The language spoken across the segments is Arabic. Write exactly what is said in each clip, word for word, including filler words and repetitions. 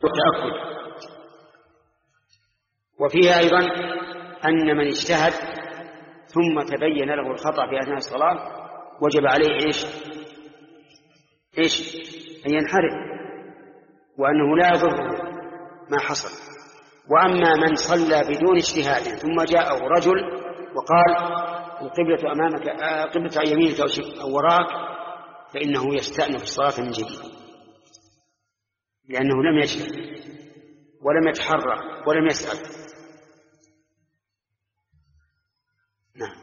والتأكد. وفيها أيضا أن من اجتهد ثم تبين له الخطأ في أثناء الصلاة وجب عليه إيش إيش أن ينحرف، وأنه لا يضره ما حصل. وأما من صلى بدون اجتهاد ثم جاءه رجل وقال القبلة أمامك، القبلة عن يمينك أو وراك، فإنه يستأنف الصلاة من جديد، لأنه لم يجتهد ولم يتحرى ولم يسأل. نعم.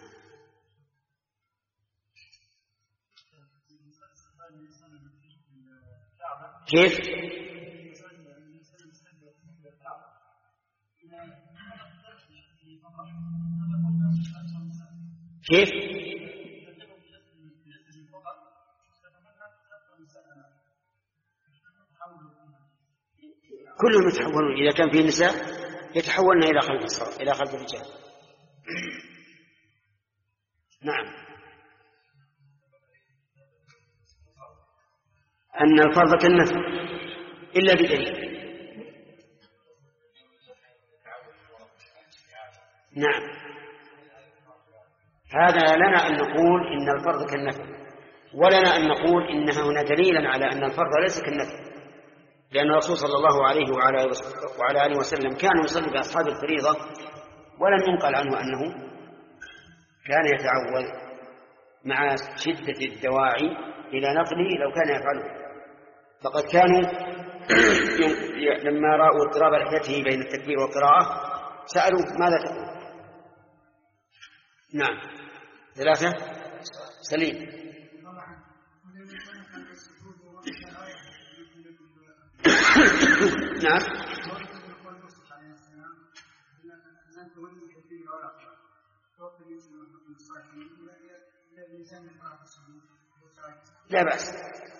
كيف؟ كيف؟ كلهم يتحولون، إذا كان فيه نساء يتحولن إلى خلف الصلاة إلى خلف الرجال. نعم. أن الفرض كالنفل إلا بدليل. نعم. هذا لنا أن نقول إن الفرض كالنفل، ولنا أن نقول إن هنا دليلا على أن الفرض ليس كالنفل، لأن الرسول صلى الله عليه وعلى آله وسلم كان يصلي بأصحاب الفريضة ولم ينقل عنه أنه كان يتعود، مع شدة الدواعي إلى نقله لو كان يفعله. فقد كانوا لما رأوا اضطراب لحيته بين التكبير والقراءة سألوا ماذا تقول. نعم. ثلاثة. سليم. نعم. لا بأس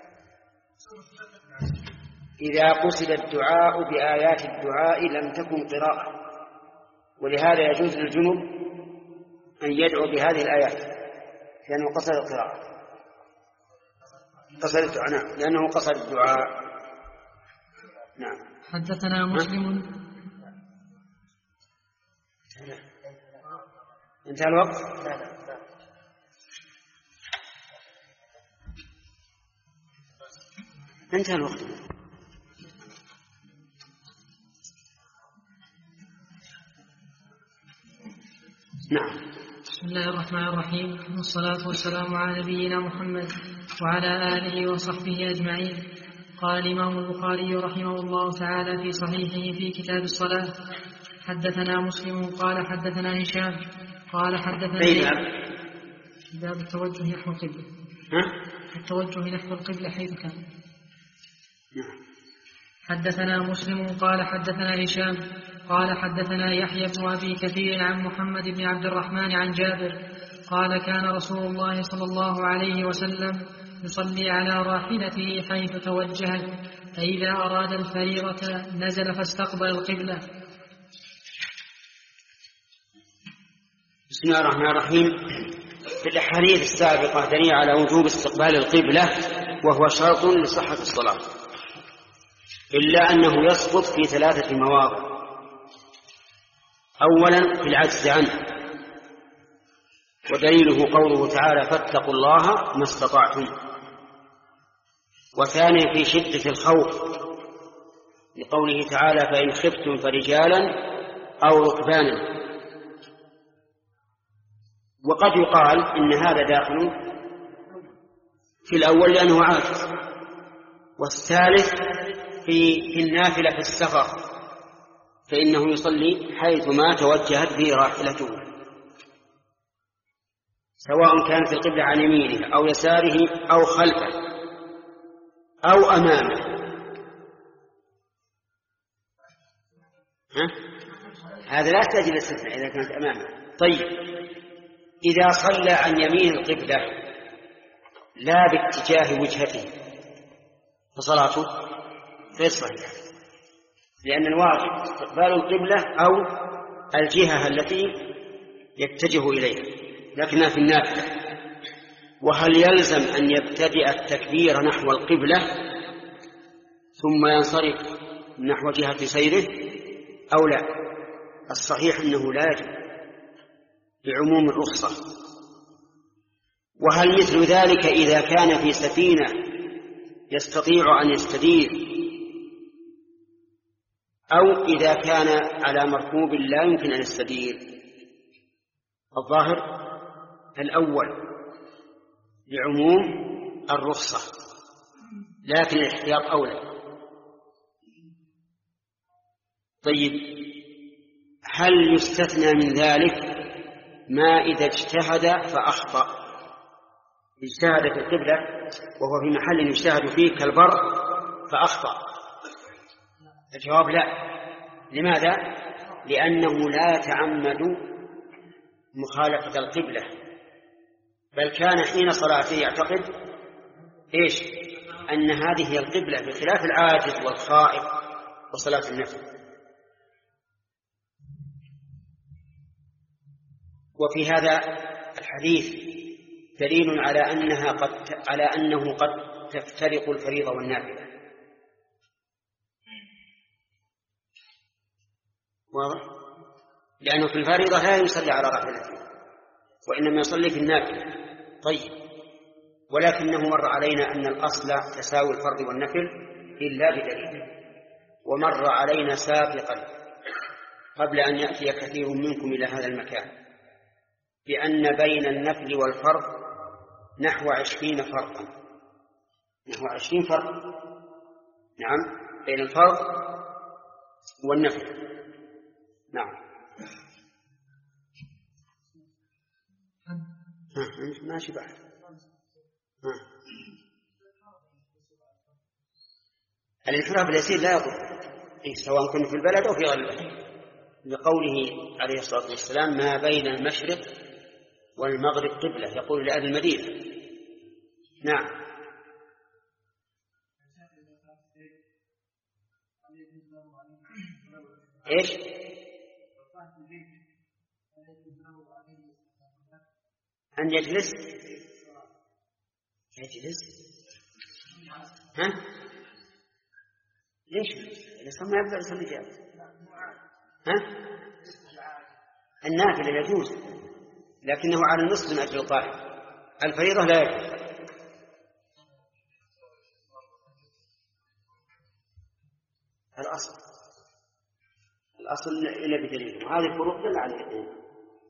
إذا قصد الدعاء بآيات الدعاء لم تكن قراءة، ولهذا يجوز للجنوب أن يدعو بهذه الآيات لأنه قصد القراءة، قصد الدعاء. نعم، لأنه قصد الدعاء. نعم. حدثنا مسلم. انتهى الوقت. انتهى الوقت. نعم. بسم الله الرحمن الرحيم، والصلاة والسلام على نبينا محمد وعلى آله وصحبه أجمعين. قال الإمام البخاري رحمه الله تعالى في صحيحه في كتاب الصلاة: حدثنا مسلم قال حدثنا هشام قال حدثنا باب التوجه نحو القبلة. التوجه نحو القبلة حيث كان. حدثنا مسلم قال حدثنا هشام قال حدثنا يحيى بن أبي كثير عن محمد بن عبد الرحمن عن جابر قال كان رسول الله صلى الله عليه وسلم يصلي على راحلته حيث توجهت، فإذا أراد الفريضة نزل فاستقبل القبلة. بسم الله الرحمن الرحيم. في الأحاديث السابقة دليل على وجوب استقبال القبلة، وهو شرط لصحة الصلاة، إلا أنه يسقط في ثلاثة مواضع. أولا في العجز عنه، ودليله قوله تعالى: فاتقوا الله ما استطعتم. وثانيا في شدة الخوف، لقوله تعالى: فإن خفتم فرجالا أو ركبانا. وقد يقال إن هذا داخل في الأول لأنه عاجز، والثالث في النافلة في السفر، فإنه يصلي حيث ما توجهت به راحلته، سواء كانت القبلة عن يمينه أو يساره أو خلفه أو أمامه. ها؟ هذا لا يحتاج إلى استثناء إذا كانت أمامه. طيب، إذا صلى عن يمين القبلة لا باتجاه وجهته فصلاته غير صحيحة، لأن الواجب استقبال القبلة أو الجهة التي يتجه إليها، لكنها في النافلة. وهل يلزم أن يبتدئ التكبير نحو القبلة ثم ينصرف نحو جهة سيره أو لا؟ الصحيح أنه لا يجب بعموم الرخصة. وهل مثل ذلك إذا كان في سفينة يستطيع أن يستدير، أو إذا كان على مركوب لا يمكن أن يستدير؟ الظاهر الأول لعموم الرخصة، لكن الاحتياط أولى. طيب، هل يستثنى من ذلك ما إذا اجتهد فأخطأ؟ اجتهد في القبلة وهو في محل يجتهد فيه كالبر فأخطأ. الجواب لا. لماذا؟ لأنه لا يتعمد مخالفة القبلة، بل كان حين صلاته يعتقد إيش؟ أن هذه هي القبلة، بخلاف العاجز والخائف وصلاة النفل. وفي هذا الحديث دليل على أنها قد على أنه قد تفترق الفريضة والنافلة. واضح؟ لأنه في الفريضة لا يصلي على راحلته، وإنما يصلي في النافلة. طيب، ولكنه مر علينا أن الأصل تساوي الفرض والنفل إلا بدليل، ومر علينا سابقا قبل أن يأتي كثير منكم إلى هذا المكان بأن بين النفل والفرض نحو عشرين فرقا، نحو عشرين فرق، نعم، بين الفرض والنفل. نعم. ماشي بعد. الانحراف اليسير لا يضر، سواء كنت في البلد أو في غير البلد، لقوله عليه الصلاة والسلام: ما بين المشرق والمغرب قبلة، يقول لأهل المدينة. نعم. إيش؟ أن يجلس يجلس ها؟ ليش؟ الإنسان ما يبدأ يصلي جالس. ها؟ النافلة يجوز، لكنه على النصف من أجل القائم. الفريضة لا يجوز. الأصل الأصل إلا بدليل، وهذه الفروق دل على الاثنين.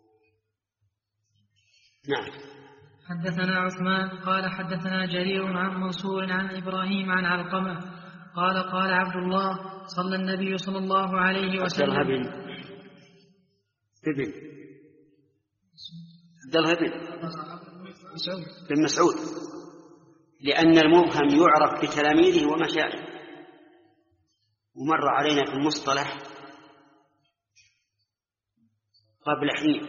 نعم. حدثنا عثمان قال حدثنا جرير عن منصور عن إبراهيم عن علقمة قال قال عبد الله: صلى النبي صلى الله عليه وسلم. عبد الله بن عبد الله بن مسعود، لأن المبهم يعرف بتلاميذه ومشايخه. ومر علينا في المصطلح قبل حين،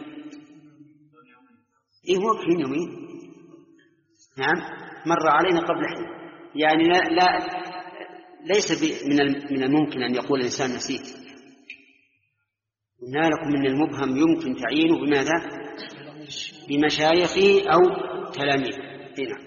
إيه هو حين يومين؟ نعم، مر علينا قبل حين، يعني لا, لا ليس من الممكن أن يقول الإنسان نسيت. قلنا لكم من المبهم يمكن تعيينه بماذا؟ بمشايخه أو تلاميذه. نعم.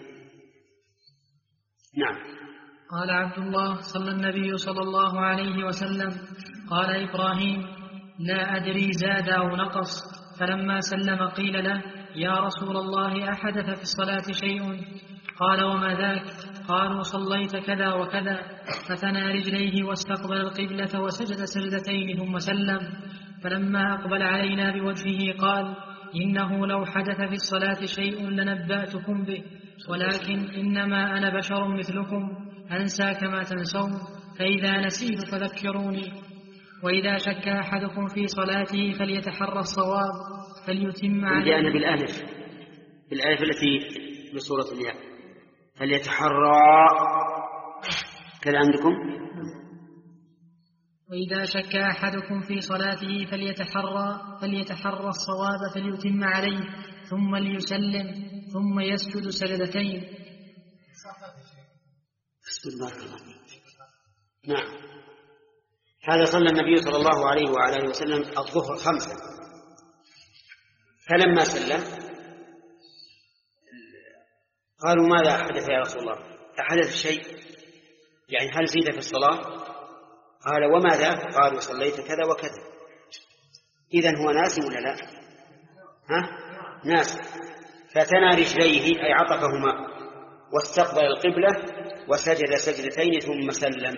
نعم. قال عبد الله: صلى النبي صلى الله عليه وسلم. قال إبراهيم: لا أدري زاد أو نقص. فلما سلم قيل له: يا رسول الله، أحدث في الصلاة شيء؟ قال: وما ذاك؟ قالوا: صليت كذا وكذا. فثنى رجليه واستقبل القبلة وسجد سجدتين ثم سلم. فلما أقبل علينا بوجهه قال: إنه لو حدث في الصلاة شيء لنبأتكم به، ولكن إنما أنا بشر مثلكم، أنسى كما تنسون، فإذا نسيت فذكروني. وإذا شك أحدكم في صلاته فليتحرى الصواب فليتم عليه. جاءنا بالألف بالألف التي بصورة الياء، فليتحرى كذا عندكم. وإذا شك أحدكم في صلاته فليتحرى فليتحرى الصواب فليتم عليه، ثم ليسلم، ثم يسجد سجدتين. نعم. هذا صلى النبي صلى الله عليه وعلى اله وسلم الظهر خمسة، فلما سلم قالوا: ماذا حدث يا رسول الله؟ أحدث شيء؟ يعني هل زيد في الصلاة؟ قال وما ذاك؟ قالوا صليت كذا وكذا. إذن هو ناسي ولا لا؟ ها؟ ناسي. فتنى رجليه أي عطفهما واستقبل القبلة وسجد سجدتين ثم سلم.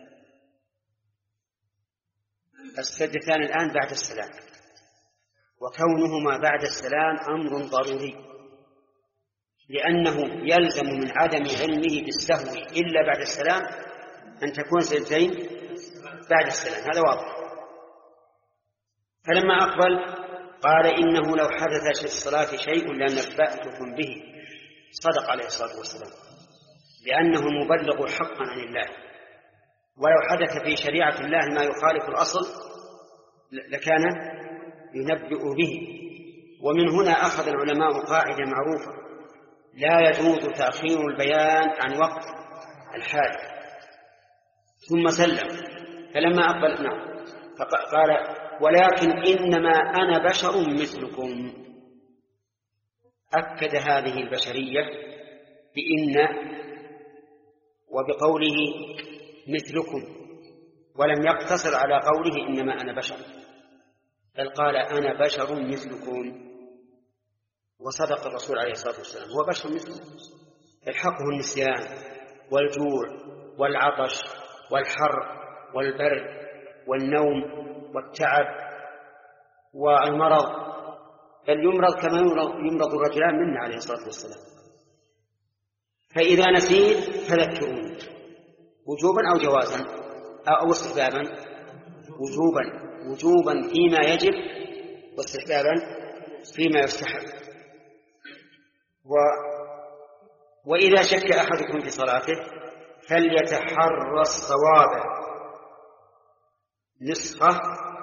السجدتان الآن بعد السلام، وكونهما بعد السلام أمر ضروري، لأنه يلزم من عدم علمه بالسهو إلا بعد السلام أن تكون سجدتين بعد السلام، هذا واضح. فلما أقبل قال إنه لو حدث في الصلاة شيء لنبأتكم به. صدق عليه الصلاة والسلام، لأنه المبلغ حقا عن الله، ولو حدث في شريعة الله ما يخالف الأصل لكان ينبئ به. ومن هنا أخذ العلماء قاعدة معروفة: لا يجوز تأخير البيان عن وقت الحال. ثم سلم. فلما أقبل نعم قال ولكن إنما أنا بشر مثلكم. أكد هذه البشرية بإن وبقوله مثلكم، ولم يقتصر على قوله إنما أنا بشر، بل قال أنا بشر مثلكم. وصدق الرسول عليه الصلاة والسلام، هو بشر مثلكم، يلحقه النسيان والجوع والعطش والحر والبرد والنوم والتعب والمرض، بل يمرض كما يمرض الرجلان منا عليه الصلاة والسلام. فإذا نسيت فذكروني، وجوبا أو جوازا أو استحبابا. وجوبا وجوبا فيما يجب، واستحبابا فيما يستحب. و... وإذا شك أحدكم في صلاته فليتحرى الصواب. نسخة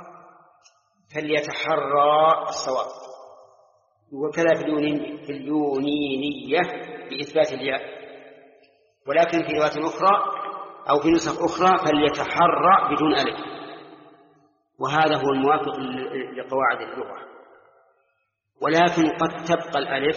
فليتحرى الصواب، وكذا في اليونينية بإثبات الياء، ولكن في رواية أخرى أو في نسخ أخرى فليتحرى بدون ألف، وهذا هو الموافق لقواعد اللغة. ولكن قد تبقى الألف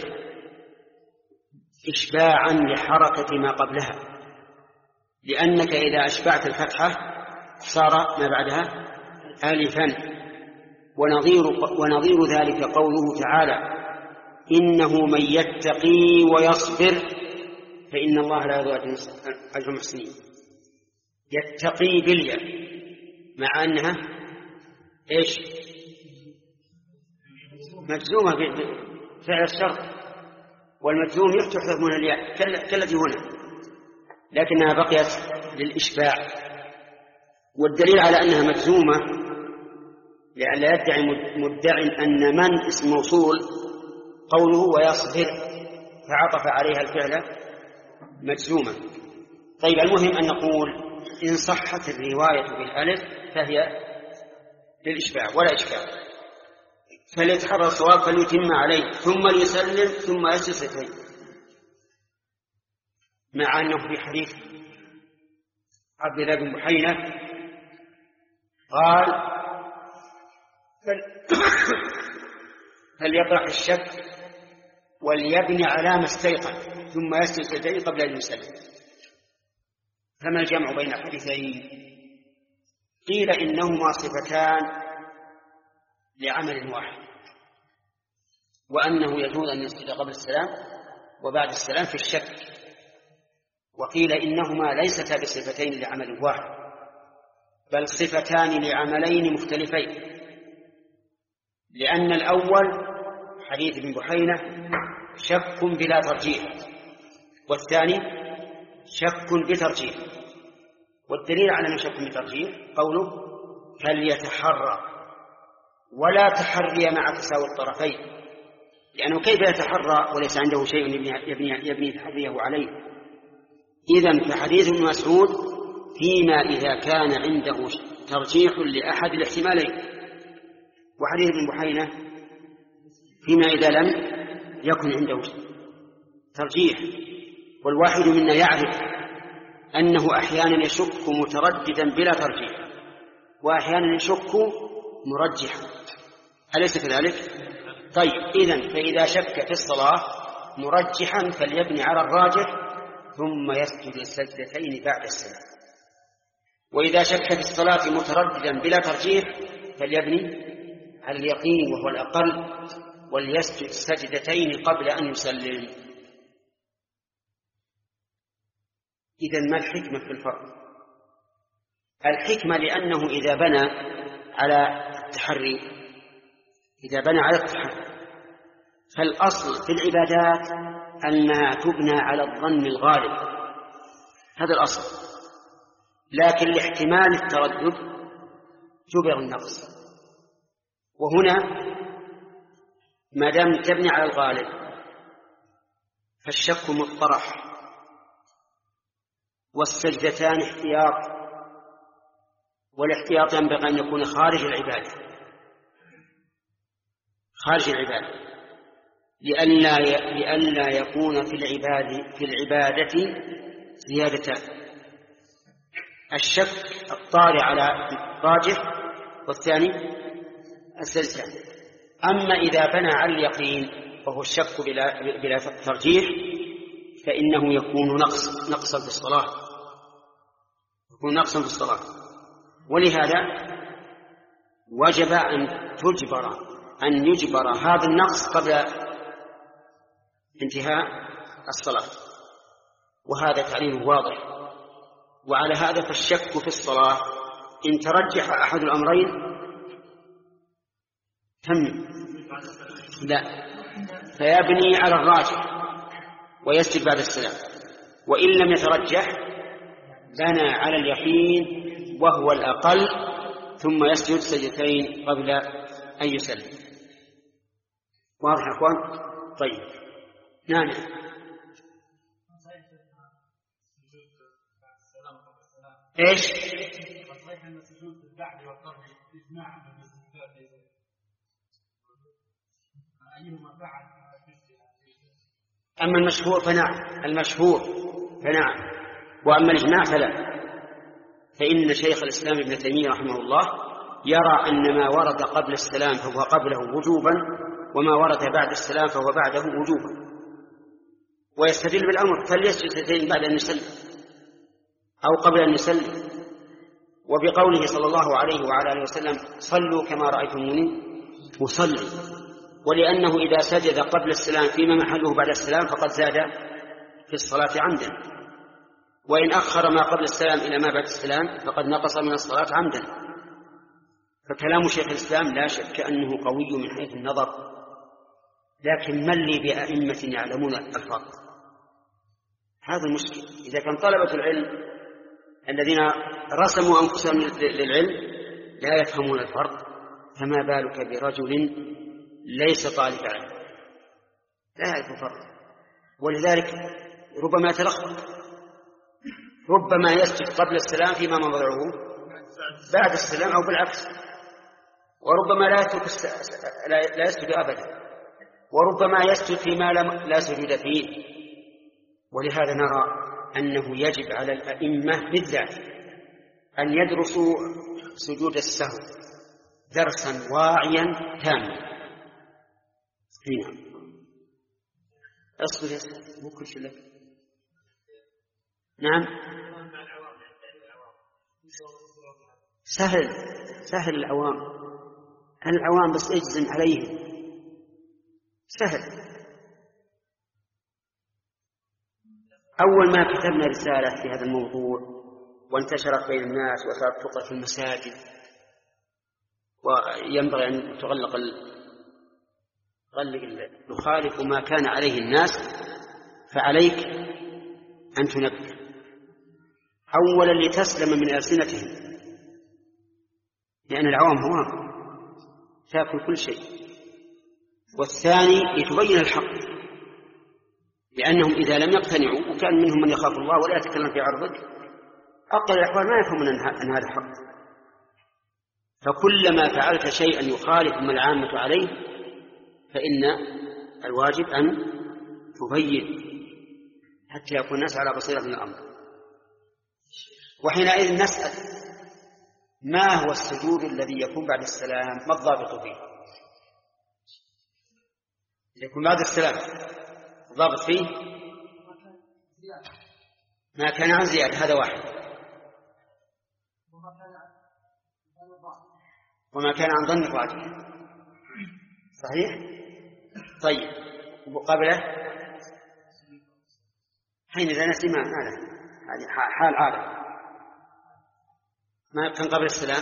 إشباعا لحركة ما قبلها، لأنك إذا أشبعت الفتحة صار ما بعدها ألفا. ونظير, ونظير ذلك قوله تعالى إنه من يتقي ويصبر فإن الله لا يضيع أجر المحسنين. يتقي بالياء مع أنها إيش؟ مجزومة بفعل الشرط، والمجزوم يحذف من الياء كالتي هنا، لكنها بقيت للإشباع. والدليل على أنها مجزومة لئلا يدعي مدعي أن من اسم موصول قوله ويصبر فعطف عليها الفعل مجزومة. طيب، المهم أن نقول إن صحت الرواية بالألف فهي للإشباع ولا إشكال. فليتحرى الصواب فليتم عليه ثم ليسلم ثم يسجد سجدتين، مع أنه في حديث عبد الله بن بحينة قال فليطرح الشك وليبني على ما استيقن ثم يسجد سجدتين قبل أن يسلم. فما الجمع بين الحديثين؟ قيل إنهما صفتان لعمل واحد، وأنه يجوز أن يسجد قبل السلام وبعد السلام في الشك. وقيل إنهما ليستا بصفتين لعمل واحد، بل صفتان لعملين مختلفين، لأن الأول حديث ابن بحينة شك بلا ترجيح، والثاني شك بترجيح. والدليل على أنه شك بترجيح قوله فليتحرى، ولا تحري مع تساوي الطرفين، لأنه كيف يتحرى وليس عنده شيء يبني, يبني, يبني تحريه عليه؟ إذن فحديث ابن مسعود فيما إذا كان عنده ترجيح لأحد الاحتمالين، وحديث ابن بحينة فيما إذا لم يكن عنده ترجيح. والواحد منا يعرف أنه أحيانا يشك مترددا بلا ترجيح، وأحيانا يشك مرجحا، أليس كذلك؟ طيب، إذن فإذا شك في الصلاة مرجحا فليبني على الراجح ثم يسجد السجدتين بعد السلام. وإذا شك في الصلاة مترددا بلا ترجيح فليبني على اليقين وهو الأقل، وليسجد سجدتين قبل أن يسلم. إذن ما الحكمة في الفرق؟ الحكمة لأنه إذا بنى على التحري إذا بنى على التحري فالأصل في العبادات أنها تبنى على الظن الغالب، هذا الأصل، لكن لاحتمال التردد جبر النقص. وهنا ما دام تبني على الغالب فالشك مطرح، والسجدتان احتياط، والاحتياط ينبغي أن يكون خارج العبادة خارج العبادة لئلا لئلا يكون في العبادة في العبادة زيادتان، الشك الطارئ على الراجح والثاني السجدتان. أما إذا بنى على اليقين وهو الشك بلا, بلا ترجيح فإنه يكون نقص نقصا في الصلاة يكون نقصا في الصلاة ولهذا وجب أن تجبر أن يجبر هذا النقص قبل انتهاء الصلاة، وهذا تعليل واضح. وعلى هذا فالشك في الصلاة إن ترجح أحد الأمرين تم لا فيبني على الراجح ويسجد بعد السلام، وإن لم يترجح بنى على اليقين وهو الأقل ثم يسجد سجدتين قبل أن يسلم. واضح يا أخوان؟ طيب نعم. إيش؟ أما المشهور فنعم المشهور فنعم وأما الإجماع فلا، فإن شيخ الإسلام ابن تيمية رحمه الله يرى أن ما ورد قبل السلام فهو قبله وجوبا، وما ورد بعد السلام فهو بعده وجوبا، ويستدل بالأمر فليسجد سجدتين بعد أن يسلم أو قبل أن يسلم، وبقوله صلى الله عليه وعلى آله وسلم صلوا كما رأيتموني أصلي، ولأنه إذا سجد قبل السلام فيما محله بعد السلام فقد زاد في الصلاة عمدا، وإن أخر ما قبل السلام إلى ما بعد السلام فقد نقص من الصلاة عمدا. فكلام شيخ الإسلام لا شك أنه قوي من حيث النظر، لكن من لي بأئمة يعلمون الفرق؟ هذا المشكل. إذا كان طلبة العلم الذين رسموا أنفسهم للعلم لا يفهمون الفرق، فما بالك برجل ليس طالب علم لا يعرف الفرق؟ ولذلك ربما يتلخبط، ربما يسجد قبل السلام فيما موضعه بعد السلام أو بالعكس، وربما لا يترك لا يسجد أبدا، وربما يسجد فيما لا سجود فيه. ولهذا نرى أنه يجب على الأئمة بالذات أن يدرسوا سجود السهو درسا واعيا تاما. هنا اصبر يا سيدي مو كل شيء لك. نعم سهل سهل العوام العوام بس اجزم عليهم سهل. أول ما كتبنا رسالة في هذا الموضوع وانتشرت بين الناس وصارت تقرأ في المساجد وينبغي أن تغلق ال... نخالف ما كان عليه الناس، فعليك أن تنبه أولا لتسلم من ألسنتهم، لأن العوام هوام تأكل كل شيء، والثاني لتبين الحق، لأنهم إذا لم يقتنعوا وكان منهم من يخاف الله ولا يتكلم في عرضك أقل الأحوال ما يفهمون أن هذا حق. فكلما فعلت شيئا يخالف ما العامة عليه فإن الواجب أن تبين حتى يكون الناس على بصيرة من الأمر. وحينئذ نسأل ما هو السجود الذي يكون بعد السلام؟ ما الضابط فيه؟ يكون بعد السلام الضابط فيه ما كان عن زيادة، هذا واحد. وما كان عن ظن الراجح. صحيح؟ طيب وقبله حين إذا نسي ما له، هذه حال عادة. ما كان قبل السلام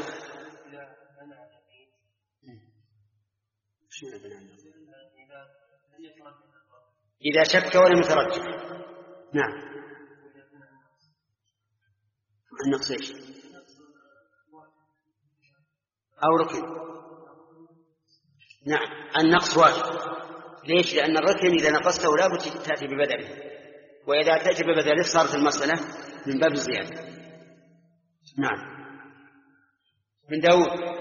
إذا شك ولم يترجح. نعم. النقص إيش؟ أو ركن. نعم النقص واجب. ليش؟ لأن الركن إذا نقصته لا بد تأتي ببدله، وإذا تأتي ببدله صارت المسألة من باب الزيادة. نعم. من داود.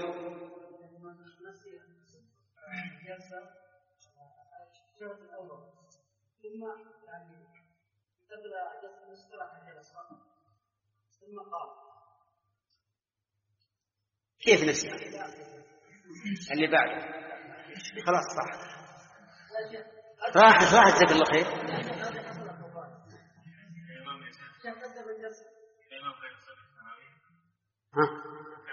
كيف نسي؟ اللي بعده خلاص صح. راحت راحت جزاك الله خير. ها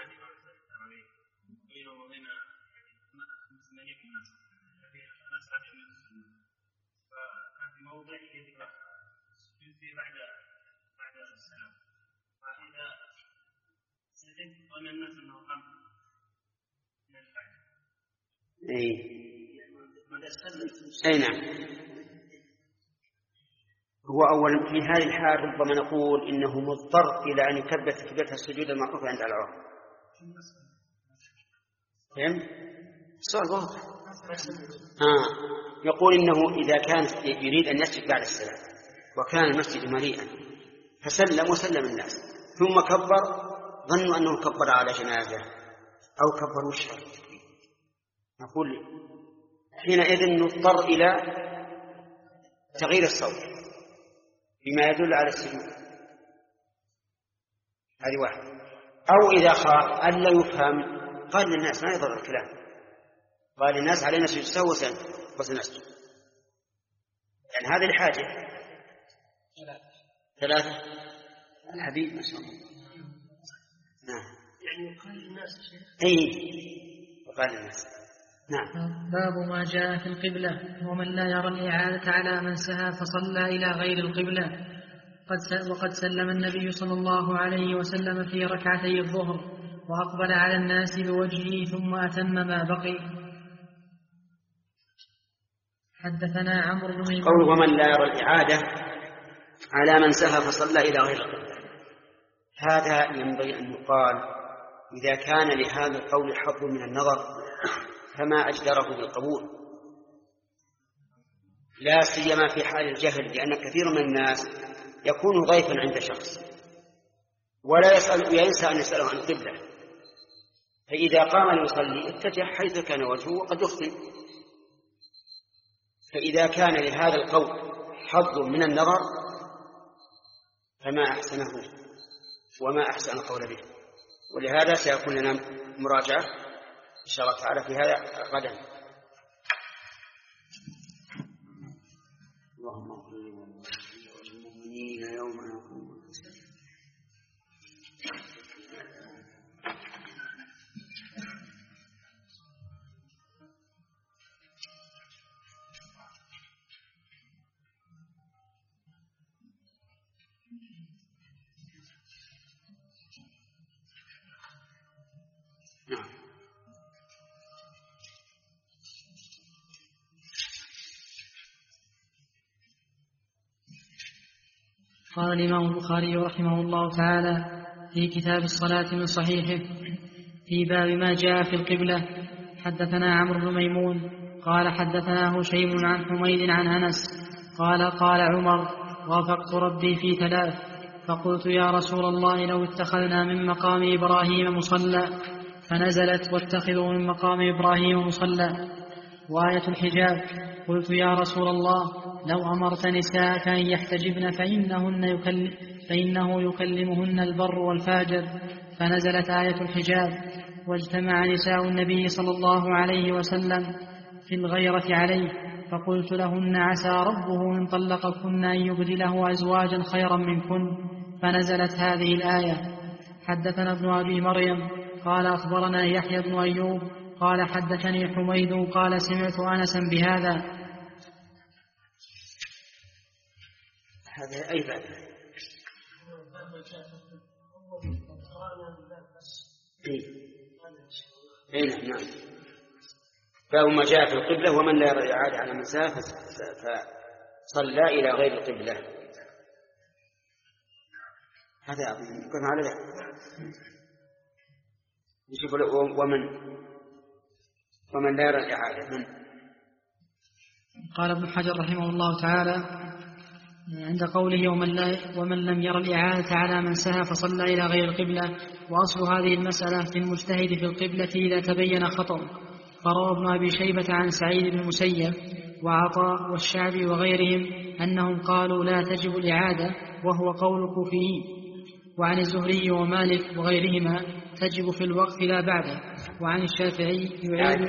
اي اي نعم. هو أول في هذه الحال ربما نقول إنه مضطر إلى أن يكبر تكبيرة السجود المعروف عند العوام. فهم؟ السؤال واضح. آه. يقول إنه إذا كان يريد أن يسجد بعد السلام وكان المسجد مليئا فسلم وسلم الناس ثم كبر، ظنوا أنه كبر على جنازة أو كبر وشر، نقول حينئذ نضطر إلى تغيير الصوت بما يدل على السجود. هذه واحد. أو إذا خاف ألا يفهم قال للناس ما يضر الكلام، قال للناس علينا سجود وسنسجد. يعني هذه الحاجة. ثلاثة الحبيب ما شاء الله. نعم. يعني قال للناس أي وقال للناس. نعم. باب ما جاء في القبلة ومن لا يرى الإعادة على من سهى فصلى إلى غير القبلة. قد وقد سلم النبي صلى الله عليه وسلم في ركعتي الظهر وأقبل على الناس بوجهه ثم أتم ما بقي. حدثنا عمرو بن ميمون. قول ومن لا يرى الإعادة على من سهى فصلى إلى غير القبلة، هذا ينبغي أن يقال إذا كان لهذا القول حظ من النظر فما أجدره بالقبول، لا سيما في حال الجهل، لأن كثير من الناس يكون ضيفا عند شخص ولا يسأل وينسى أن يسأله عن القبلة، فإذا قام ليصلي اتجه حيث كان وجهه وقد يخطئ. فإذا كان لهذا القول حظ من النظر فما أحسنه وما أحسن القول به. ولهذا سيكون لنا مراجعة إن شاء الله تعالى في هذا غدا. اللهم اغفر للمؤمنين يوم يقوم الحساب. قال الإمام البخاري رحمه الله تعالى في كتاب الصلاة من صحيحه في باب ما جاء في القبلة. حدثنا عمرو بن ميمون قال حدثنا هشيم عن حميد عن أنس قال قال عمر وافقت ربي في ثلاث فقلت يا رسول الله لو اتخذنا من مقام إبراهيم مصلى، فنزلت واتخذوا من مقام إبراهيم مصلى. وآية الحجاب قلت يا رسول الله لو أمرت نساءك أن يحتجبن فإنهن يكلم فإنه يكلمهن البر والفاجر، فنزلت آية الحجاب. واجتمع نساء النبي صلى الله عليه وسلم في الغيرة عليه، فقلت لهن عسى ربه إن طلقكن أن يبدله أزواجا خيرا منكن، فنزلت هذه الآية. حدثنا ابن أبي مريم قال أخبرنا يحيى بن أيوب قال حدثني حميد قال سمعت أنسا بهذا. هذا أي بعد أي نعم. باب ما جاء في القبلة ومن لا يرى الإعادة على من سافر فصلى إلى غير القبلة. هذا يكون على ذلك. نشوف ومن ومن لا يرى الإعادة من. قال ابن حجر رحمه الله تعالى عند قوله ومن, لا ومن لم ير الإعادة على من سهى فصلى إلى غير القبلة. وأصل هذه المسألة في المجتهد في القبلة إذا تبين خطأ. فروى ابن أبي شيبة عن سعيد بن المسيب وعطاء والشعبي وغيرهم أنهم قالوا لا تجب الإعادة وهو قول الكوفيين. وعن الزهري ومالك وغيرهما تجب في الوقت لا بعده. وعن الشافعي يعيد.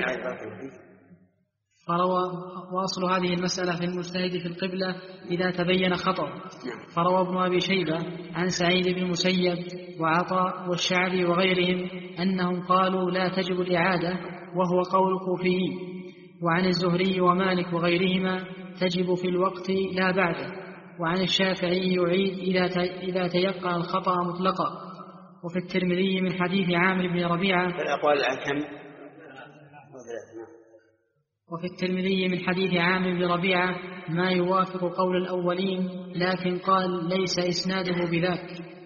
فروى واصل هذه المسألة في المجتهد في القبلة إذا تبين خطأ. فروى ابن أبي شيبة عن سعيد بن المسيب وعطاء والشعبي وغيرهم أنهم قالوا لا تجب الإعادة وهو قول الكوفيين. وعن الزهري ومالك وغيرهما تجب في الوقت لا بعده. وعن الشافعي يعيد إذا تيقن الخطأ مطلقا. وفي الترمذي من حديث عامر بن ربيعة الأقوال الأحكم. وفي الترمذي من حديث عامر بن ربيعة ما يوافق قول الأولين لكن قال ليس إسناده بذاك.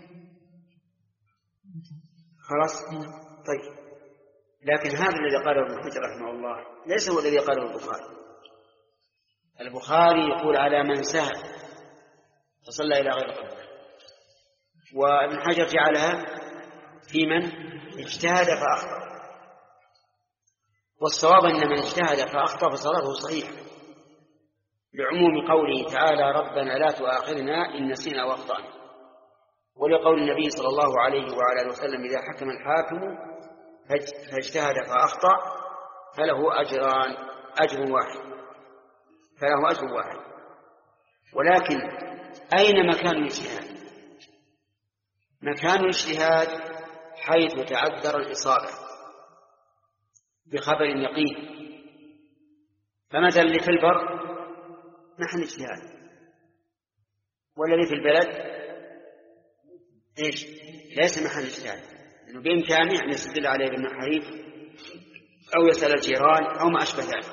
خلاص. طيب لكن هذا الذي قاله ابن حجر رحمه الله ليس هو الذي قاله البخاري. البخاري يقول على من سهى فصلى إلى غير قبله، وابن حجر جعلها في من اجتهد فأخطأ. والصواب أن من اجتهد فأخطأ فصلاته صحيحة لعموم قوله تعالى ربنا لا تؤاخذنا إن نسينا وأخطأنا، ولقول النبي صلى الله عليه وعلى آله وسلم إذا حكم الحاكم فاجتهد فأخطأ فله أجران أجر واحد فله أجر واحد. ولكن أين مكان الاجتهاد؟ مكان الاجتهاد حيث تعذر الإصابة بخبر يقين. فمثلا اللي في البر نحن اجتهاد، والذي في البلد ايش ليس محل اجتهاد، لأنه بإمكانه أن يستدل عليه بالمحاريف أو يسأل الجيران أو ما أشبه ذلك.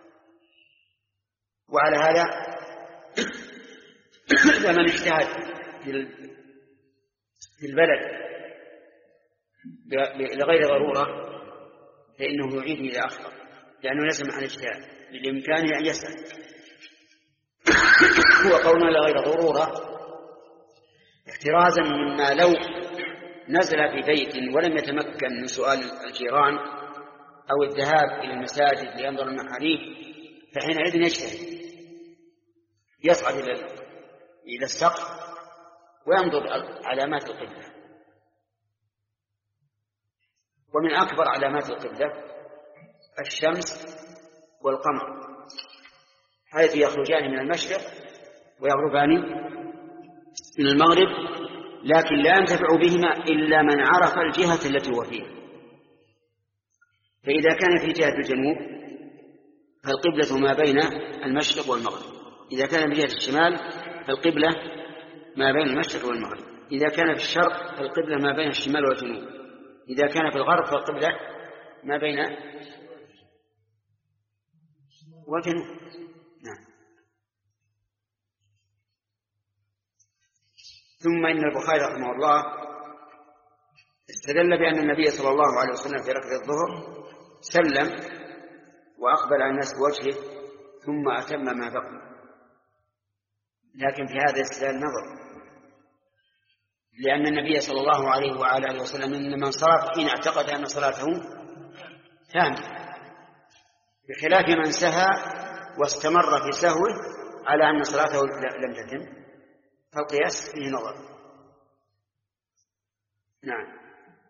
وعلى هذا لمن اجتهد في البلد لغير ضرورة فإنه يعيد إذا أخطأ، لأنه ليس محل اجتهاد للإمكان أن يسأل. هو قولنا لغير ضرورة احترازا مما لو نزل في بيت ولم يتمكن من سؤال الجيران أو الذهاب إلى المساجد لينظر المحاريف فحينئذ يجتهد، يصعد إلى السقف وينظر علامات القبلة. ومن أكبر علامات القبلة الشمس والقمر حيث يخرجان من المشرق ويغربان من المغرب، لكن لا ينتفع بهما إلا من عرف الجهة التي هو فيها. فإذا كان في جهة الجنوب فالقبلة ما بين المشرق والمغرب، إذا كان في جهة الشمال فالقبلة ما بين المشرق والمغرب، إذا كان في الشرق فالقبلة ما بين الشمال والجنوب، إذا كان في الغرب فالقبلة ما بين والجنوب. نعم. ثم إن البخاري رحمه الله استدل بأن النبي صلى الله عليه وسلم في ركعة الظهر سلم وأقبل على الناس بوجهه ثم أتم ما بقي، لكن في هذا الاستدلال نظر، لأن النبي صلى الله عليه وعلى آله وسلم إنما انصرف حين اعتقد أن صلاته تامة، بخلاف من سهى واستمر في سهوه على أن صلاته لم تتم، فالقياس فيه نظر. نعم.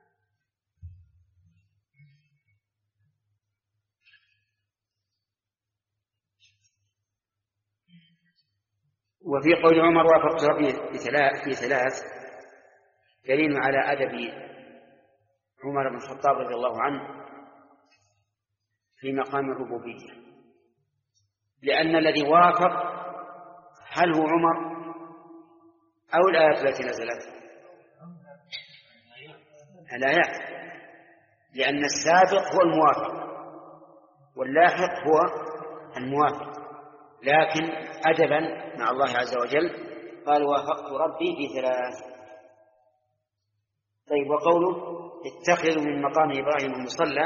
وفي قول عمر وافقت ربي في ثلاث دليل على أدب عمر بن الخطاب رضي الله عنه في مقام الربوبية، لأن الذي وافق هل هو عمر أو الآيات التي نزلت؟ الآيات، لأن السابق هو الموافق واللاحق هو الموافق، لكن أدبا مع الله عز وجل قال وافقت ربي بثلاث. طيب، وقوله اتخذوا من مقام إبراهيم مصلى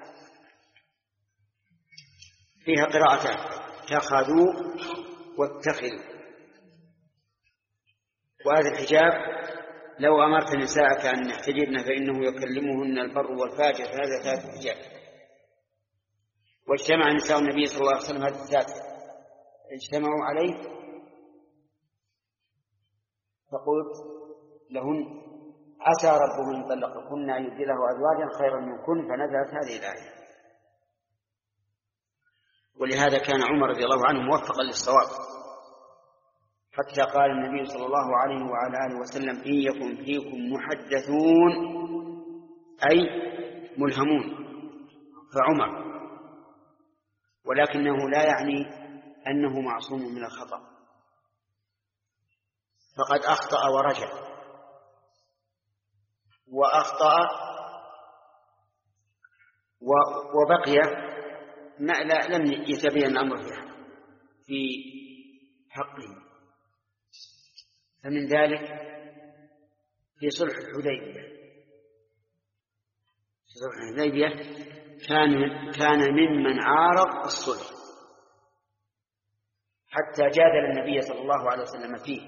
فيها قراءتان، اتخذوا واتخذوا. وهذا الحجاب لو أمرت نساءك أن يحتجبن فإنه يكلمهن البر والفاجر، فهذا ذات الحجاب. واجتمع نساء النبي صلى الله عليه وسلم هذا الذات اجتمعوا عليه، فقلت لهن عسى ربه إن طلقكن أن يبدله أزواجا خيرا منكن، فنزلت هذه الآية. ولهذا كان عمر رضي الله عنه موفقا للصواب، حتى قال النبي صلى الله عليه وعلى آله وسلم إن يكن فيكم محدثون أي ملهمون فعمر، ولكنه لا يعني أنه معصوم من الخطأ، فقد أخطأ ورجع، وأخطأ وبقي ما لا لم يتبين الأمر في حقه. فمن ذلك في صلح الحديبية، في صلح الحديبية كان كان ممن عارض الصلح حتى جادل النبي صلى الله عليه وسلم فيه،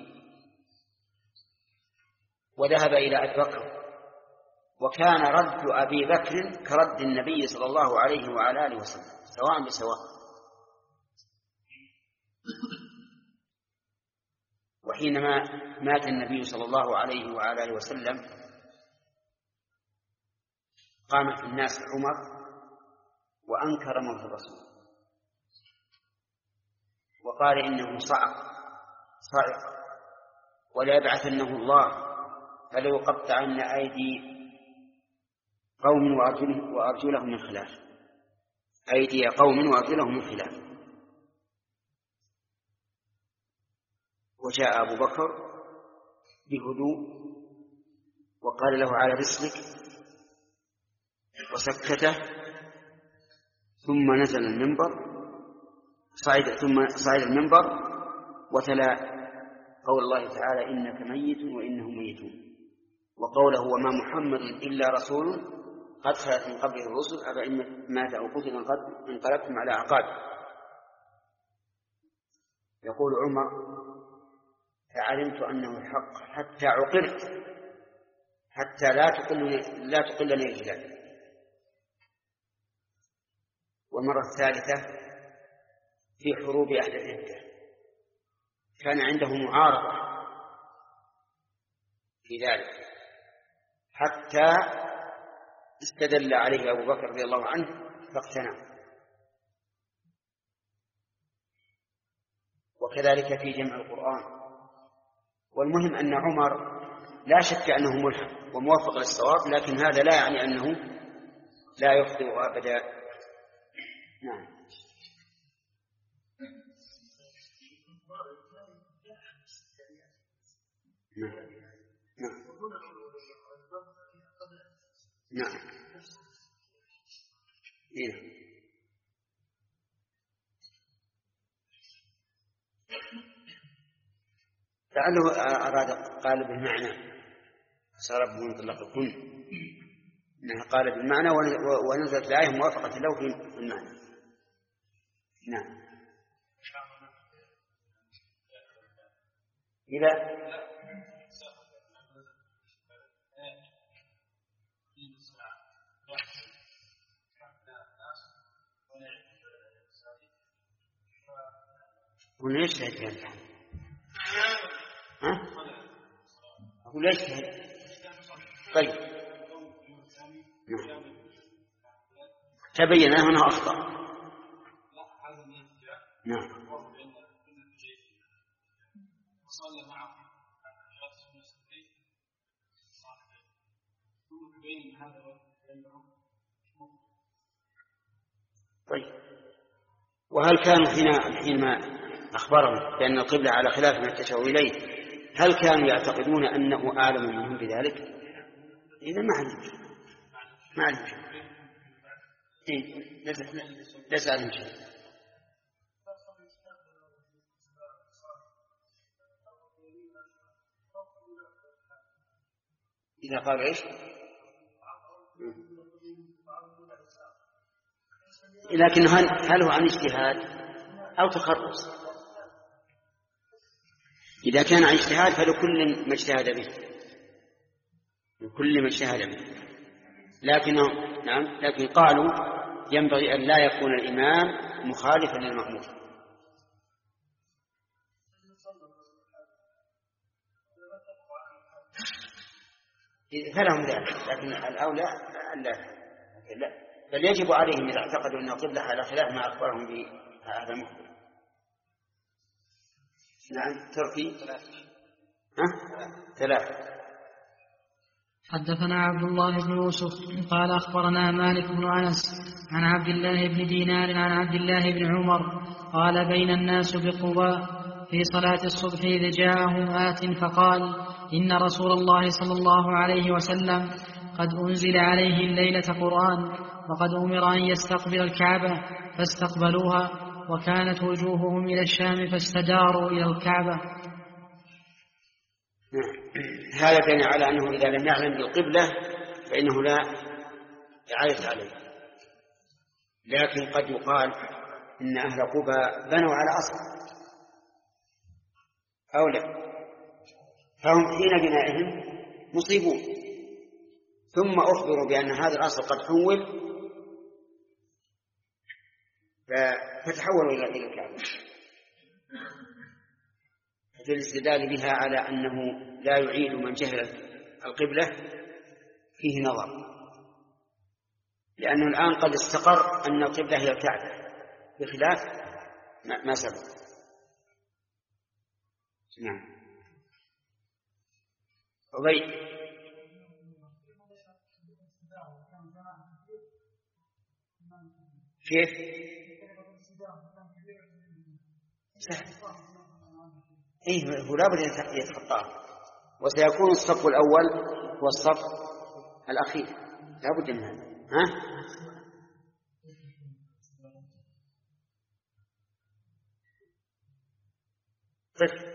وذهب إلى أبي بكر، وكان رد أبي بكر كرد النبي صلى الله عليه وعلى آله وسلم سواء بسواء. وحينما مات النبي صلى الله عليه وعلى آله وسلم قام في الناس عمر وأنكر موت الرسول، وقال إنه صعق صعق ولا يبعثنه الله، فلو قطعن أيدي قوم وأرجلهم من خلاف، أيدي قوم وأرجلهم من خلاف. وجاء أبو بكر بهدوء وقال له على رسلك، وسكته، ثم نزل المنبر صعد ثم صعد المنبر وتلا قول الله تعالى إنك ميت وإنهم ميتون، وقوله وما محمد إلا رسول قد خلت من قبله الرسل أفإن مات أو قتل انقلبتم على أعقابكم. يقول عمر فعلمت أنه الحق حتى عقرت، حتى لا تقلني لا تقلني رجلي. والمرة الثالثة في حروب أهل الردة كان عنده معارضة في ذلك، حتى استدل عليه أبو بكر رضي الله عنه فاقتنع. وكذلك في جمع القرآن. والمهم أن عمر لا شك أنه ملهم وموفق للصواب، لكن هذا لا يعني أنه لا يخطئ أبدا. نعم. نعم. نعم. نعم. إيه. لعله أراد قال بالمعنى صار ربه مطلقكن، إنها قال بالمعنى ونزلت الآية موافقة له في المعنى. نعم. إذا قلنا يجتهد في هذا الحال. ها؟ أقول يجتهد. طيب. نعم. تبين أنه أخطأ. نعم. طيب، وهل كانوا حين حينما أخبرهم بأن القبلة على خلاف ما اتجهوا إليه هل كانوا يعتقدون أنه أعلم منهم بذلك؟ إذا ما علم ما علم شيء. إيه ليس علم شيء. إذا قال إيش؟ لكن هل هو عن اجتهاد أو تخرص؟ إذا كان عن اجتهاد فلكل ما اجتهد به، لكل ما اجتهد به. لكن نعم لكن قالوا ينبغي أن لا يكون الإمام مخالفا للمأمور. فلهم ذلك، لكن الأولى لا، بل يجب عليهم إذا اعتقدوا أن القبلة على خلاف ما أخبرهم به هذا المخبر. نعم تركي ها ثلاثة. حدثنا عبد الله بن يوسف قال أخبرنا مالك بن أنس عن عبد الله بن دينار عن عبد الله بن عمر قال بين الناس بقباء في صلاة الصبح إذ جاءهم آت فقال إن رسول الله صلى الله عليه وسلم قد أنزل عليه الليلة قرآن وقد أمر أن يستقبل الكعبة فاستقبلوها وكانت وجوههم إلى الشام فاستداروا إلى الكعبة. هذا دليل على أنه إذا لم يعلم بالقبلة فإنه لا إعادة عليه. لكن قد يقال إن أهل قبى بنوا على أصل أو لا، فهم حين بنائهم مصيبون، ثم أخبروا بأن هذا الأصل قد حول فتحولوا إلى الكعبة، في الاستدلال بها على أنه لا يعيد من جهل القبلة فيه نظر، لأنه الآن قد استقر أن القبلة هي الكعبة بخلاف ما سبق. نعم. أبي كيف؟ سهل. إيه هو لابد أن يتخطاه، وسيكون الصف الأول والصف الأخير لابد من هذا. ها؟ طيب.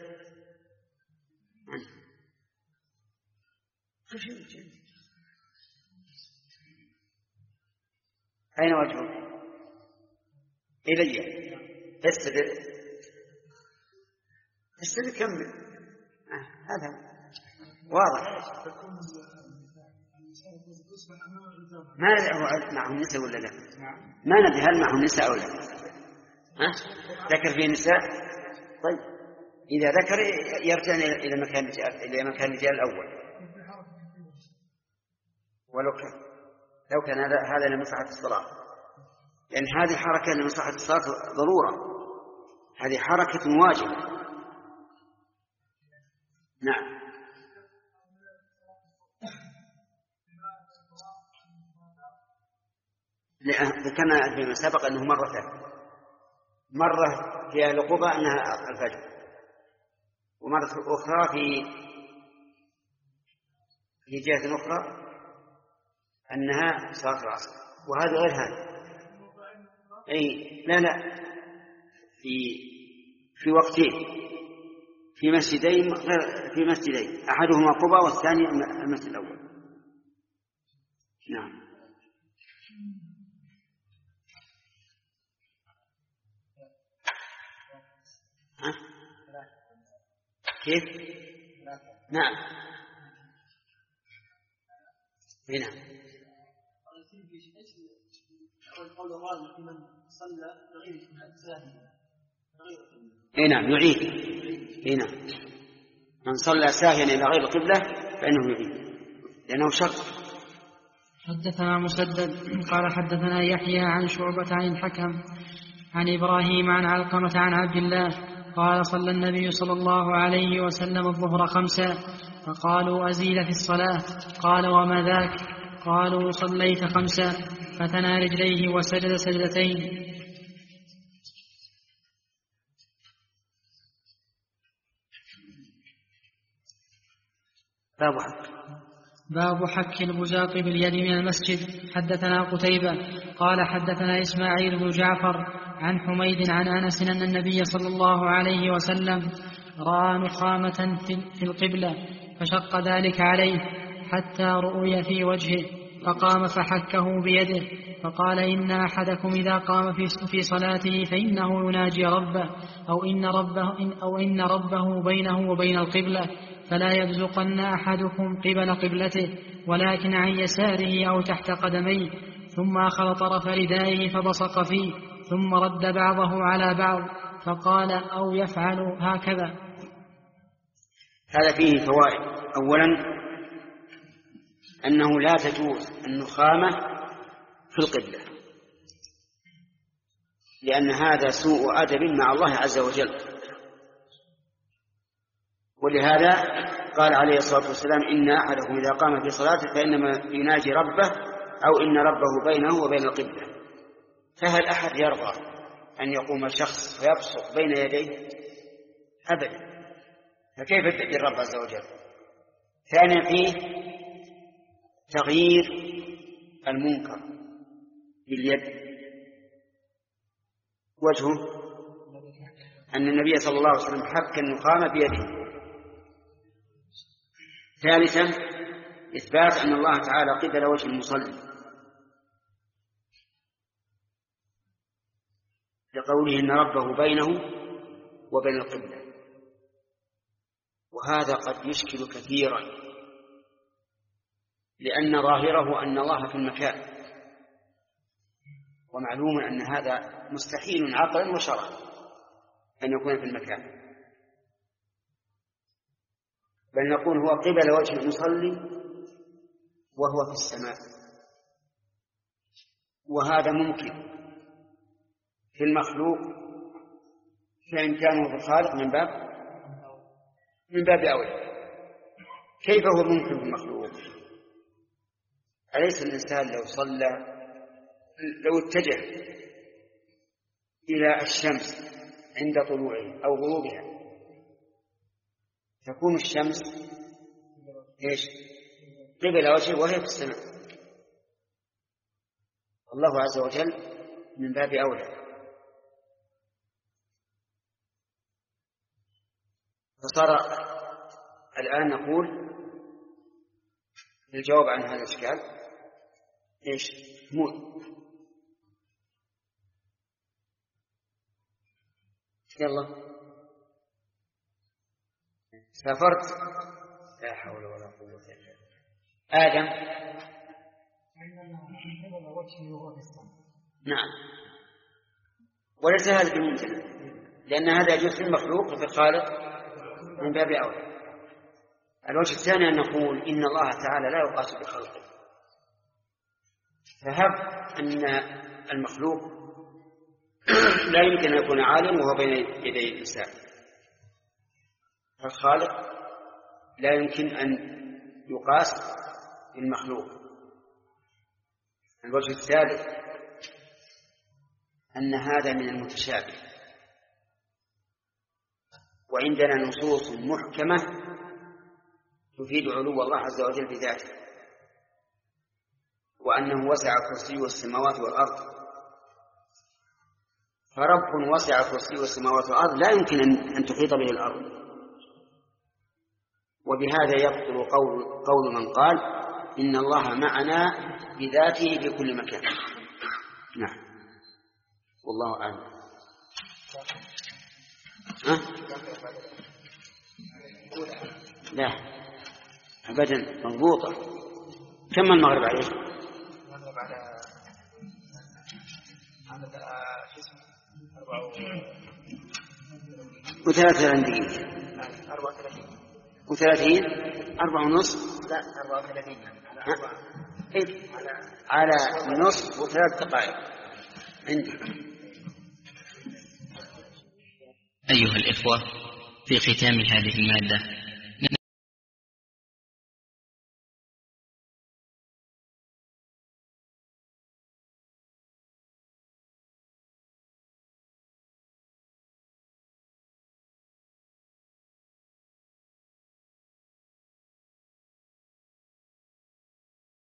أين وجهه؟ إلي استدل استدل كمل. آه. هذا واضح. ما ندري معهم نساء ولا لا، ما ندري هل معهم نساء أو لا. ها؟ ذكر فيه نساء. طيب إذا ذكر يرجع إلى مكان إلى مكان الرجال الأول، ولو كان لو كان هذا هذا لمصلحة الصلاة، لأن هذه حركة لمصلحة الصلاة ضرورة، هذه حركة واجبة. نعم. ذكرنا فيما سبق أنه مرتين، مرة في أهل قبى أنها الفجر، ومرة أخرى في في جهة أخرى أنها صلاة العصر، وهذا غير هذا. أي لا لا في في وقتين في مسجدين في مسجدين أحدهما قبى والثاني المسجد الأول. نعم. ها؟ كيف؟ نعم. هنا اي نعم يعيد. اي نعم من صلى ساهيا الى غير القبلة فانه يعيد لانه شرط. حدثنا مسدد قال حدثنا يحيى عن شعبة عن الحكم عن إبراهيم عن علقمة عن عبد الله قال صلى النبي صلى الله عليه وسلم الظهر خمسا فقالوا أزيد في الصلاة قال وما ذاك قالوا صليت خمسا، فثنى رجليه وسجد سجدتين. باب حك باب حك البزاق باليد من المسجد. حدثنا قتيبة قال حدثنا إسماعيل بن جعفر عن حميد عن أنس أن النبي صلى الله عليه وسلم رأى نخامة في القبلة فشق ذلك عليه حتى رؤي في وجهه، فقام فحكه بيده، فقال إن أحدكم إذا قام في صلاته فإنه يناجي ربه أو إن ربه, أو إن ربه بينه وبين القبلة، فلا يبزقن أحدكم قبل قبلته ولكن عن يساره أو تحت قدميه، ثم أخذ طرف ردائه فبصق فيه ثم رد بعضه على بعض، فقال أو يفعل هكذا. هذا فيه فوائد. أولا أنه لا تجوز النخامة في القبلة، لأن هذا سوء أدب مع الله عز وجل، ولهذا قال عليه الصلاة والسلام إن أحدكم إذا قام في صلاته فإنما يناجي ربه أو إن ربه بينه وبين القبلة. فهل أحد يرضى أن يقوم الشخص ويبصق بين يديه؟ أبدا. فكيف يتقي الرب عز وجل؟ ثانيا فيه تغيير المنكر باليد. وجهه أن النبي صلى الله عليه وسلم حك النخامة بيده. ثالثا إثبات أن الله تعالى قبل وجه المصلي، لقوله إن ربه بينه وبين القبلة، وهذا قد يشكل كثيرا، لأن ظاهره أن الله في المكان، ومعلوم أن هذا مستحيل عقلا وشرعا أن يكون في المكان، بل نقول هو قبل وجه المصلي وهو في السماء. وهذا ممكن في المخلوق، فإن كانوا في الخالق من باب من باب أولى. كيف هو ممكن في المخلوق؟ أليس الإنسان لو صلى لو اتجه إلى الشمس عند طلوعها أو غروبها تكون الشمس إيش؟ قبل وجهه وهي في السماء. الله عز وجل من باب أولى. فصار الآن نقول الجواب عن هذا الإشكال إيش؟ موت. يلا سافرت، لا حول ولا قوة إلا بالله. آدم نعم، وليس هذا بممكن، لأن هذا يجوز في المخلوق وفي الخالق من باب أولى. الوجه الثاني أن نقول إن الله تعالى لا يقاس بخلقه، فهب أن المخلوق لا يمكن أن يكون عالم وهو بين يدي الإنسان، الخالق لا يمكن أن يقاس بالمخلوق. الوجه الثالث أن هذا من المتشابه، وعندنا نصوص محكمة تفيد علو الله عز وجل بذاته، وأنه وسع كرسيه السماوات والأرض. فرب وسع كرسيه السماوات والأرض لا يمكن أن تحيط به الأرض. وبهذا يبطل قول, قول من قال إن الله معنا بذاته في كل مكان. نعم، والله أعلم. أه؟ لا أبدا، مضبوطة. كم المغرب عليه؟ المغرب على وثلاثة دقيقة وثلاثين أربعة ونصف. لا أربعة وثلاثين على على نصف وثلاث دقائق عندي. أيها الإخوة، في ختام هذه المادة